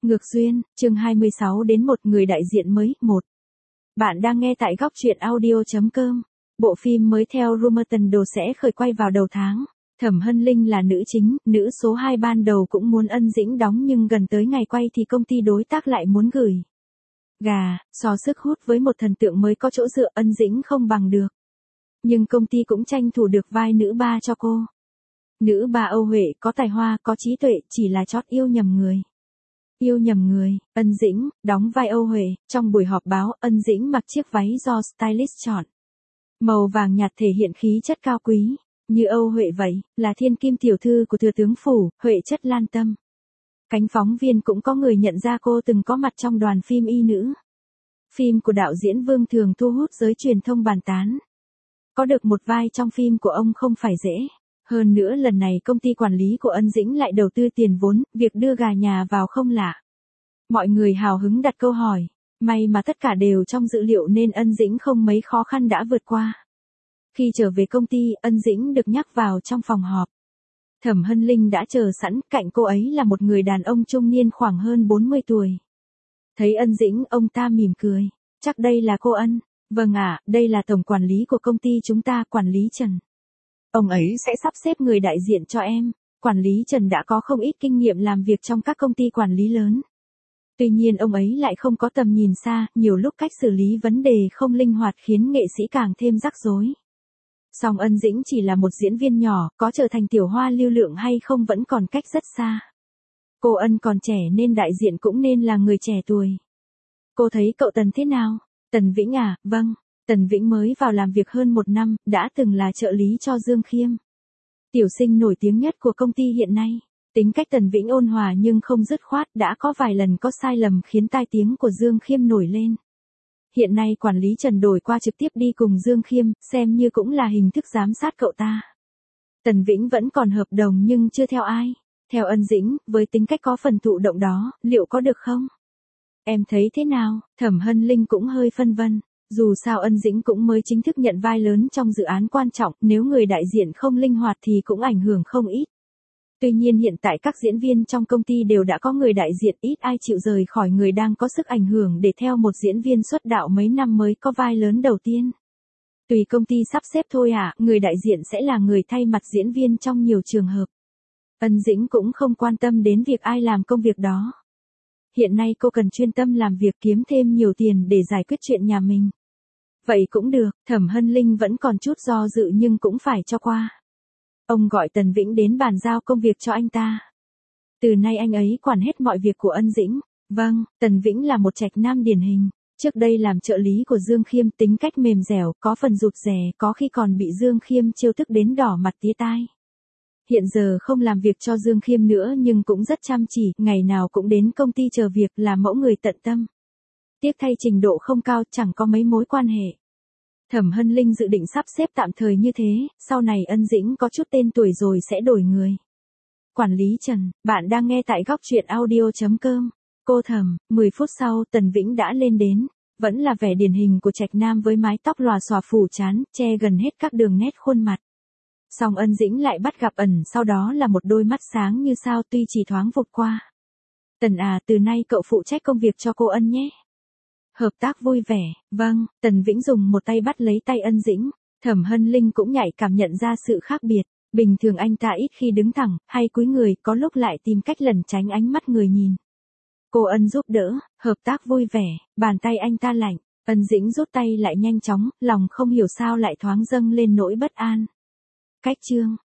Ngược duyên, chương 26 đến một người đại diện mới, 1. Bạn đang nghe tại góc truyện audio.com. Bộ phim mới theo Rumerton Đồ sẽ khởi quay vào đầu tháng. Thẩm Hân Linh là nữ chính, nữ số 2 ban đầu cũng muốn Ân Dĩnh đóng nhưng gần tới ngày quay thì công ty đối tác lại muốn gửi gà, so sức hút với một thần tượng mới có chỗ dựa Ân Dĩnh không bằng được. Nhưng công ty cũng tranh thủ được vai nữ ba cho cô. Nữ ba Âu Huệ có tài hoa, có trí tuệ, chỉ là chót yêu nhầm người. Yêu nhầm người, Ân Dĩnh, đóng vai Âu Huệ, trong buổi họp báo, Ân Dĩnh mặc chiếc váy do stylist chọn. Màu vàng nhạt thể hiện khí chất cao quý, như Âu Huệ vậy, là thiên kim tiểu thư của thừa tướng phủ, Huệ chất lan tâm. Cánh phóng viên cũng có người nhận ra cô từng có mặt trong đoàn phim Y Nữ. Phim của đạo diễn Vương Thường thu hút giới truyền thông bàn tán. Có được một vai trong phim của ông không phải dễ. Hơn nữa lần này công ty quản lý của Ân Dĩnh lại đầu tư tiền vốn, việc đưa gà nhà vào không lạ. Mọi người hào hứng đặt câu hỏi, may mà tất cả đều trong dự liệu nên Ân Dĩnh không mấy khó khăn đã vượt qua. Khi trở về công ty, Ân Dĩnh được nhắc vào trong phòng họp. Thẩm Hân Linh đã chờ sẵn, cạnh cô ấy là một người đàn ông trung niên khoảng hơn 40 tuổi. Thấy Ân Dĩnh, ông ta mỉm cười, chắc đây là cô Ân. Vâng ạ, đây là tổng quản lý của công ty chúng ta, quản lý Trần. Ông ấy sẽ sắp xếp người đại diện cho em. Quản lý Trần đã có không ít kinh nghiệm làm việc trong các công ty quản lý lớn. Tuy nhiên ông ấy lại không có tầm nhìn xa, nhiều lúc cách xử lý vấn đề không linh hoạt khiến nghệ sĩ càng thêm rắc rối. Song Ân Dĩnh chỉ là một diễn viên nhỏ, có trở thành tiểu hoa lưu lượng hay không vẫn còn cách rất xa. Cô Ân còn trẻ nên đại diện cũng nên là người trẻ tuổi. Cô thấy cậu Tần thế nào? Tần Vĩnh à, vâng. Tần Vĩnh mới vào làm việc hơn 1 năm, đã từng là trợ lý cho Dương Khiêm. Tiểu sinh nổi tiếng nhất của công ty hiện nay. Tính cách Tần Vĩnh ôn hòa nhưng không dứt khoát, đã có vài lần có sai lầm khiến tai tiếng của Dương Khiêm nổi lên. Hiện nay quản lý Trần đổi qua trực tiếp đi cùng Dương Khiêm, xem như cũng là hình thức giám sát cậu ta. Tần Vĩnh vẫn còn hợp đồng nhưng chưa theo ai. Theo Ân Dĩnh, với tính cách có phần thụ động đó, liệu có được không? Em thấy thế nào? Thẩm Hân Linh cũng hơi phân vân. Dù sao Ân Dĩnh cũng mới chính thức nhận vai lớn trong dự án quan trọng, nếu người đại diện không linh hoạt thì cũng ảnh hưởng không ít. Tuy nhiên hiện tại các diễn viên trong công ty đều đã có người đại diện, ít ai chịu rời khỏi người đang có sức ảnh hưởng để theo một diễn viên xuất đạo mấy năm mới có vai lớn đầu tiên. Tùy công ty sắp xếp thôi ạ, người đại diện sẽ là người thay mặt diễn viên trong nhiều trường hợp. Ân Dĩnh cũng không quan tâm đến việc ai làm công việc đó. Hiện nay cô cần chuyên tâm làm việc kiếm thêm nhiều tiền để giải quyết chuyện nhà mình. Vậy cũng được, Thẩm Hân Linh vẫn còn chút do dự nhưng cũng phải cho qua. Ông gọi Tần Vĩnh đến bàn giao công việc cho anh ta. Từ nay anh ấy quản hết mọi việc của Ân Dĩnh. Vâng, Tần Vĩnh là một trạch nam điển hình. Trước đây làm trợ lý của Dương Khiêm, tính cách mềm dẻo, có phần rụt rè, có khi còn bị Dương Khiêm trêu tức đến đỏ mặt tía tai. Hiện giờ không làm việc cho Dương Khiêm nữa nhưng cũng rất chăm chỉ, ngày nào cũng đến công ty chờ việc, là mẫu người tận tâm. Tiếc thay trình độ không cao, chẳng có mấy mối quan hệ. Thẩm Hân Linh dự định sắp xếp tạm thời như thế, sau này Ân Dĩnh có chút tên tuổi rồi sẽ đổi người. Quản lý Trần, bạn đang nghe tại góc truyện audio.com. Cô Thẩm, 10 phút sau Tần Vĩnh đã lên đến, vẫn là vẻ điển hình của trạch nam với mái tóc lòa xòa phủ trán, che gần hết các đường nét khuôn mặt. Song Ân Dĩnh lại bắt gặp ẩn sau đó là một đôi mắt sáng như sao tuy chỉ thoáng vụt qua. Tần à, từ nay cậu phụ trách công việc cho cô Ân nhé. Hợp tác vui vẻ, vâng, Tần Vĩnh dùng một tay bắt lấy tay Ân Dĩnh, Thẩm Hân Linh cũng nhạy cảm nhận ra sự khác biệt, bình thường anh ta ít khi đứng thẳng, hay cúi người, có lúc lại tìm cách lẩn tránh ánh mắt người nhìn. Cô Ân giúp đỡ, hợp tác vui vẻ, bàn tay anh ta lạnh, Ân Dĩnh rút tay lại nhanh chóng, lòng không hiểu sao lại thoáng dâng lên nỗi bất an. Cách chương,